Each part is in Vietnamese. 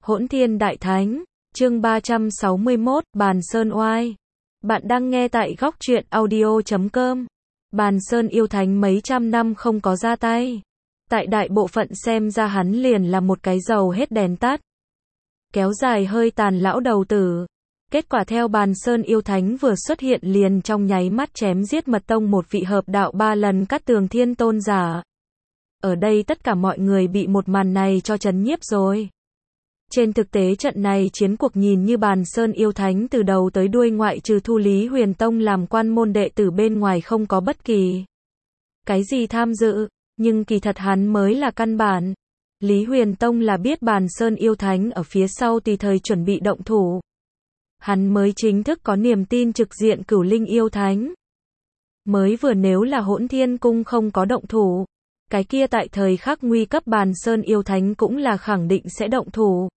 Hỗn Thiên Đại Thánh, chương 361, Bàn Sơn Oai. Bạn đang nghe tại góc truyện audio.com. Bàn Sơn yêu thánh mấy trăm năm không có ra tay. Tại đại bộ phận xem ra hắn liền là một cái dầu hết đèn tắt. Kéo dài hơi tàn lão đầu tử. Kết quả theo Bàn Sơn yêu thánh vừa xuất hiện liền trong nháy mắt chém giết mật tông một vị hợp đạo 3 lần Cát Tường Thiên Tôn giả. Ở đây tất cả mọi người bị một màn này cho chấn nhiếp rồi. Trên thực tế trận này chiến cuộc nhìn như Bàn Sơn yêu thánh từ đầu tới đuôi ngoại trừ Thu Lý Huyền Tông làm quan môn đệ tử bên ngoài không có bất kỳ cái gì tham dự, nhưng kỳ thật hắn mới là căn bản. Lý Huyền Tông là biết Bàn Sơn yêu thánh ở phía sau tùy thời chuẩn bị động thủ. Hắn mới chính thức có niềm tin trực diện Cửu Linh yêu thánh. Mới vừa nếu là Hỗn Thiên Cung không có động thủ, cái kia tại thời khắc nguy cấp Bàn Sơn yêu thánh cũng là khẳng định sẽ động thủ.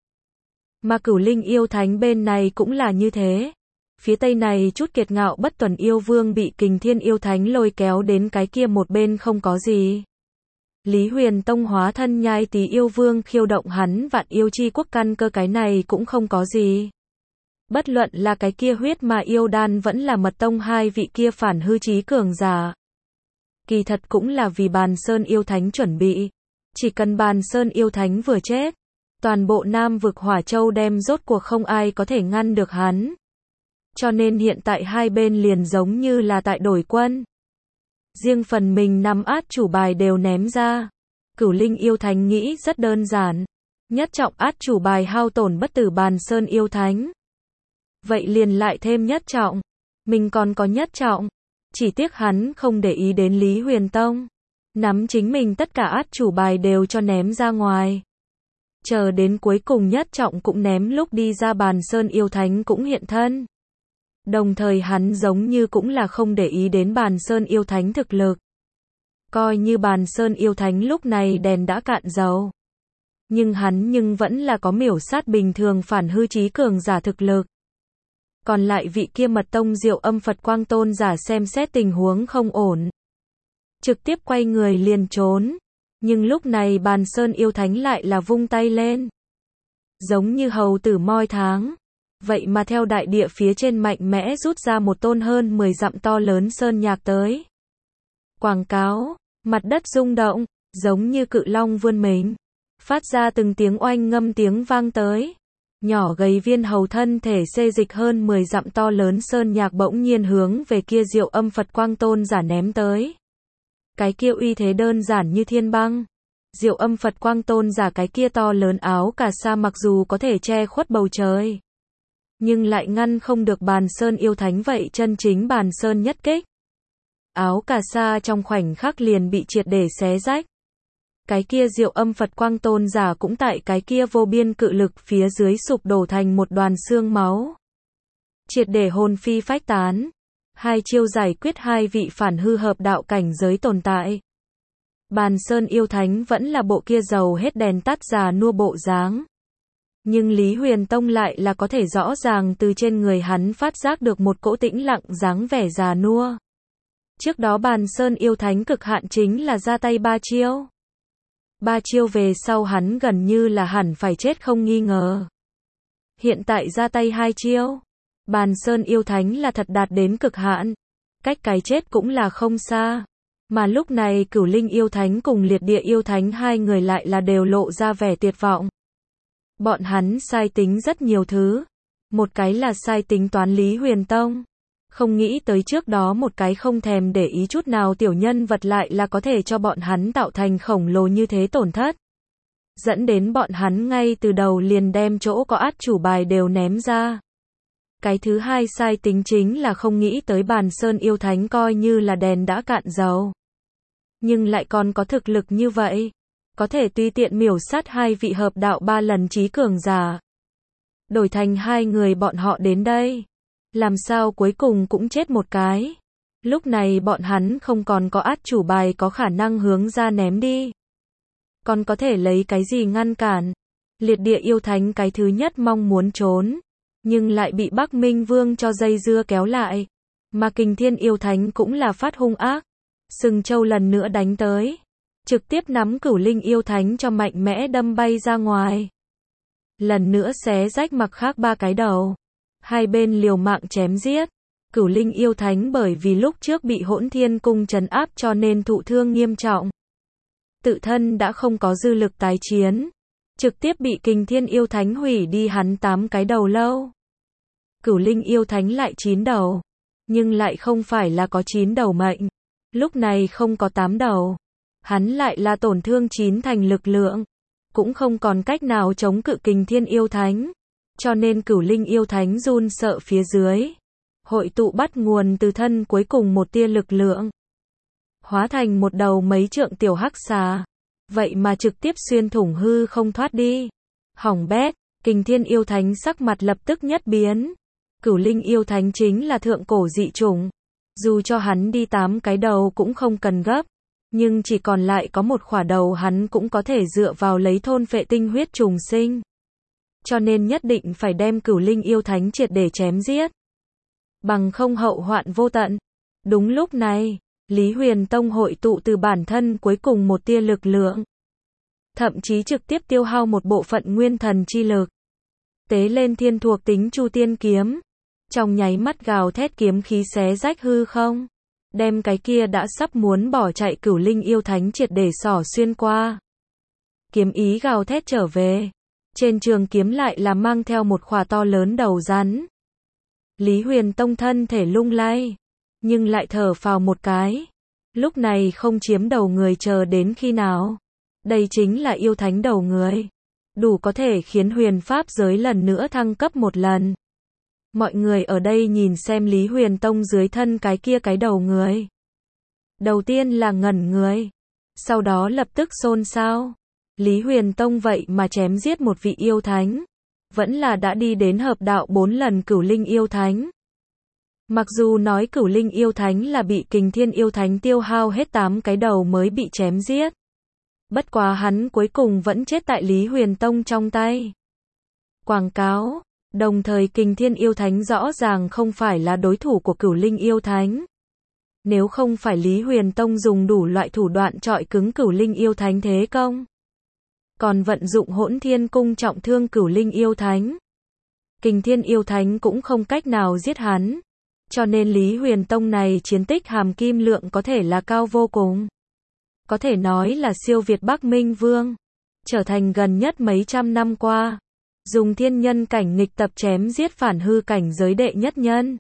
Mà Cửu Linh yêu thánh bên này cũng là như thế. Phía tây này chút kiệt ngạo bất tuần yêu vương bị Kình Thiên yêu thánh lôi kéo đến cái kia một bên không có gì. Lý Huyền Tông hóa thân Nhai Tý yêu vương khiêu động hắn Vạn Yêu Chi Quốc căn cơ, cái này cũng không có gì. Bất luận là cái kia huyết mà yêu đan vẫn là mật tông hai vị kia phản hư trí cường giả. Kỳ thật cũng là vì Bàn Sơn yêu thánh chuẩn bị. Chỉ cần Bàn Sơn yêu thánh vừa chết, toàn bộ Nam vực Hỏa Châu đem rốt cuộc không ai có thể ngăn được hắn. Cho nên hiện tại hai bên liền giống như là tại đổi quân. Riêng phần mình nắm át chủ bài đều ném ra. Cửu Linh yêu thánh nghĩ rất đơn giản. Nhất trọng át chủ bài hao tổn bất tử Bàn Sơn yêu thánh. Vậy liền lại thêm nhất trọng. Mình còn có nhất trọng. Chỉ tiếc hắn không để ý đến Lý Huyền Tông. Nắm chính mình tất cả át chủ bài đều cho ném ra ngoài. Chờ đến cuối cùng nhất trọng cũng ném lúc đi ra, Bàn Sơn yêu thánh cũng hiện thân. Đồng thời hắn giống như cũng là không để ý đến Bàn Sơn yêu thánh thực lực. Coi như Bàn Sơn yêu thánh lúc này đèn đã cạn dầu. Nhưng hắn vẫn là có miểu sát bình thường phản hư trí cường giả thực lực. Còn lại vị kia mật tông Diệu Âm Phật Quang Tôn giả xem xét tình huống không ổn, trực tiếp quay người liền trốn. Nhưng lúc này Bàn Sơn yêu thánh lại là vung tay lên. Giống như hầu tử moi tháng. Vậy mà theo đại địa phía trên mạnh mẽ rút ra một tôn hơn 10 dặm to lớn sơn nhạc tới. Quảng cáo, mặt đất rung động, giống như cự long vươn mình. Phát ra từng tiếng oanh ngâm tiếng vang tới. Nhỏ gầy viên hầu thân thể xê dịch hơn 10 dặm to lớn sơn nhạc bỗng nhiên hướng về kia Diệu Âm Phật Quang Tôn giả ném tới. Cái kia uy thế đơn giản như thiên băng. Diệu Âm Phật Quang Tôn giả cái kia to lớn áo cà sa mặc dù có thể che khuất bầu trời, nhưng lại ngăn không được Bàn Sơn yêu thánh vậy chân chính Bàn Sơn nhất kích. Áo cà sa trong khoảnh khắc liền bị triệt để xé rách. Cái kia Diệu Âm Phật Quang Tôn giả cũng tại cái kia vô biên cự lực phía dưới sụp đổ thành một đoàn xương máu. Triệt để hồn phi phách tán. Hai chiêu giải quyết hai vị phản hư hợp đạo cảnh giới tồn tại. Bàn Sơn yêu thánh vẫn là bộ kia dầu hết đèn tắt già nua bộ dáng. Nhưng Lý Huyền Tông lại là có thể rõ ràng từ trên người hắn phát giác được một cỗ tĩnh lặng dáng vẻ già nua. Trước đó Bàn Sơn yêu thánh cực hạn chính là ra tay 3 chiêu. 3 chiêu về sau hắn gần như là hẳn phải chết không nghi ngờ. Hiện tại ra tay 2 chiêu. Bàn Sơn yêu thánh là thật đạt đến cực hạn. Cách cái chết cũng là không xa. Mà lúc này Cửu Linh yêu thánh cùng Liệt Địa yêu thánh hai người lại là đều lộ ra vẻ tuyệt vọng. Bọn hắn sai tính rất nhiều thứ. Một cái là sai tính toán Lý Huyền Tông. Không nghĩ tới trước đó một cái không thèm để ý chút nào tiểu nhân vật lại là có thể cho bọn hắn tạo thành khổng lồ như thế tổn thất. Dẫn đến bọn hắn ngay từ đầu liền đem chỗ có át chủ bài đều ném ra. Cái thứ hai sai tính chính là không nghĩ tới Bàn Sơn yêu thánh coi như là đèn đã cạn dầu. Nhưng lại còn có thực lực như vậy. Có thể tùy tiện miểu sát hai vị hợp đạo 3 lần trí cường giả. Đổi thành hai người bọn họ đến đây. Làm sao cuối cùng cũng chết một cái. Lúc này bọn hắn không còn có át chủ bài có khả năng hướng ra ném đi. Còn có thể lấy cái gì ngăn cản. Liệt Địa yêu thánh cái thứ nhất mong muốn trốn. Nhưng lại bị Bắc Minh Vương cho dây dưa kéo lại. Mà Kình Thiên yêu thánh cũng là phát hung ác. Sừng Châu lần nữa đánh tới. Trực tiếp nắm Cửu Linh yêu thánh cho mạnh mẽ đâm bay ra ngoài. lần nữa xé rách mặt khác 3 cái đầu. Hai bên liều mạng chém giết. Cửu Linh yêu thánh bởi vì lúc trước bị Hỗn Thiên Cung trấn áp cho nên thụ thương nghiêm trọng. Tự thân đã không có dư lực tái chiến. Trực tiếp bị Kình Thiên yêu thánh hủy đi hắn 8 cái đầu lâu. Cửu Linh yêu thánh lại 9 đầu. Nhưng lại không phải là có 9 đầu mệnh. Lúc này không có 8 đầu. Hắn lại là tổn thương 9 thành lực lượng. Cũng không còn cách nào chống cự Kình Thiên yêu thánh. Cho nên Cửu Linh yêu thánh run sợ phía dưới. Hội tụ bắt nguồn từ thân cuối cùng một tia lực lượng. Hóa thành một đầu mấy trượng tiểu hắc xà. Vậy mà trực tiếp xuyên thủng hư không thoát đi. Hỏng bét, Kình Thiên yêu thánh sắc mặt lập tức nhất biến. Cửu Linh yêu thánh chính là thượng cổ dị chủng. Dù cho hắn đi 8 cái đầu cũng không cần gấp. Nhưng chỉ còn lại có một khỏa đầu hắn cũng có thể dựa vào lấy thôn phệ tinh huyết trùng sinh. Cho nên nhất định phải đem Cửu Linh yêu thánh triệt để chém giết. Bằng không hậu hoạn vô tận. Đúng lúc này, Lý Huyền Tông hội tụ từ bản thân cuối cùng một tia lực lượng. Thậm chí trực tiếp tiêu hao một bộ phận nguyên thần chi lực. Tế lên thiên thuộc tính Chu Tiên kiếm. Trong nháy mắt gào thét kiếm khí xé rách hư không. Đem cái kia đã sắp muốn bỏ chạy Cửu Linh yêu thánh triệt để xỏ xuyên qua. Kiếm ý gào thét trở về. Trên trường kiếm lại là mang theo một khỏa to lớn đầu rắn. Lý Huyền Tông thân thể lung lay. Nhưng lại thở phào một cái. Lúc này không chiếm đầu người chờ đến khi nào. Đây chính là yêu thánh đầu người. Đủ có thể khiến huyền pháp giới lần nữa thăng cấp một lần. Mọi người ở đây nhìn xem Lý Huyền Tông dưới thân cái kia cái đầu người. Đầu tiên là ngẩn người. Sau đó lập tức xôn xao. Lý Huyền Tông vậy mà chém giết một vị yêu thánh. Vẫn là đã đi đến hợp đạo 4 lần Cửu Linh yêu thánh. Mặc dù nói Cửu Linh yêu thánh là bị Kình Thiên yêu thánh tiêu hao hết 8 cái đầu mới bị chém giết. Bất quá hắn cuối cùng vẫn chết tại Lý Huyền Tông trong tay. Quảng cáo. Đồng thời Kình Thiên yêu thánh rõ ràng không phải là đối thủ của Cửu Linh yêu thánh. Nếu không phải Lý Huyền Tông dùng đủ loại thủ đoạn trọi cứng Cửu Linh yêu thánh thế công. Còn vận dụng Hỗn Thiên Cung trọng thương Cửu Linh yêu thánh. Kình Thiên yêu thánh cũng không cách nào giết hắn. Cho nên Lý Huyền Tông này chiến tích hàm kim lượng có thể là cao vô cùng. Có thể nói là siêu việt Bắc Minh Vương. Trở thành gần nhất mấy trăm năm qua. Dùng thiên nhân cảnh nghịch tập chém giết phản hư cảnh giới đệ nhất nhân.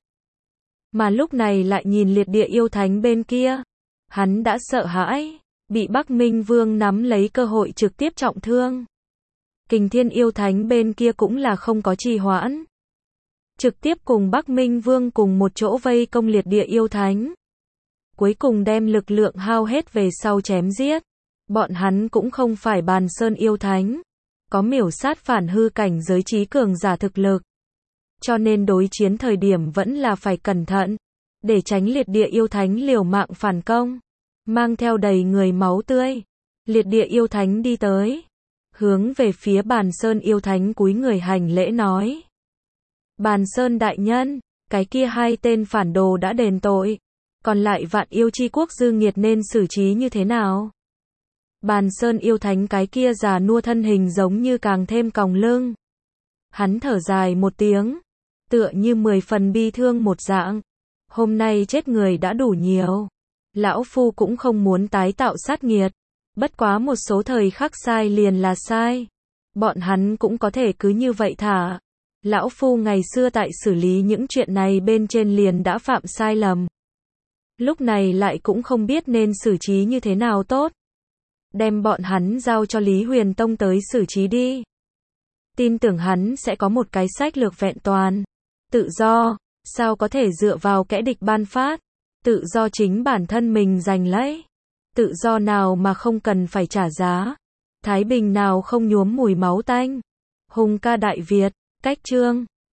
Mà lúc này lại nhìn liệt địa yêu thánh bên kia. Hắn đã sợ hãi. Bị Bắc Minh Vương nắm lấy cơ hội trực tiếp trọng thương. Kình Thiên yêu thánh bên kia cũng là không có trì hoãn. Trực tiếp cùng Bắc Minh Vương cùng một chỗ vây công liệt địa yêu thánh. Cuối cùng đem lực lượng hao hết về sau chém giết. Bọn hắn cũng không phải Bàn Sơn yêu thánh. Có miểu sát phản hư cảnh giới trí cường giả thực lực. Cho nên đối chiến thời điểm vẫn là phải cẩn thận. Để tránh liệt địa yêu thánh liều mạng phản công. Mang theo đầy người máu tươi. Liệt địa yêu thánh đi tới. Hướng về phía Bàn Sơn yêu thánh cúi người hành lễ nói. Bàn Sơn đại nhân, cái kia hai tên phản đồ đã đền tội. Còn lại Vạn Yêu Chi Quốc dư nghiệt nên xử trí như thế nào? Bàn Sơn yêu thánh cái kia già nua thân hình giống như càng thêm còng lưng. Hắn thở dài một tiếng. Tựa như 10 phần bi thương một dạng. Hôm nay chết người đã đủ nhiều. Lão Phu cũng không muốn tái tạo sát nghiệt. Bất quá một số thời khắc sai liền là sai. Bọn hắn cũng có thể cứ như vậy thả. Lão Phu ngày xưa tại xử lý những chuyện này bên trên liền đã phạm sai lầm. Lúc này lại cũng không biết nên xử trí như thế nào tốt. Đem bọn hắn giao cho Lý Huyền Tông tới xử trí đi. Tin tưởng hắn sẽ có một cái sách lược vẹn toàn. Tự do, sao có thể dựa vào kẻ địch ban phát. Tự do chính bản thân mình giành lấy. Tự do nào mà không cần phải trả giá. Thái bình nào không nhuốm mùi máu tanh. Hùng ca Đại Việt, cách chương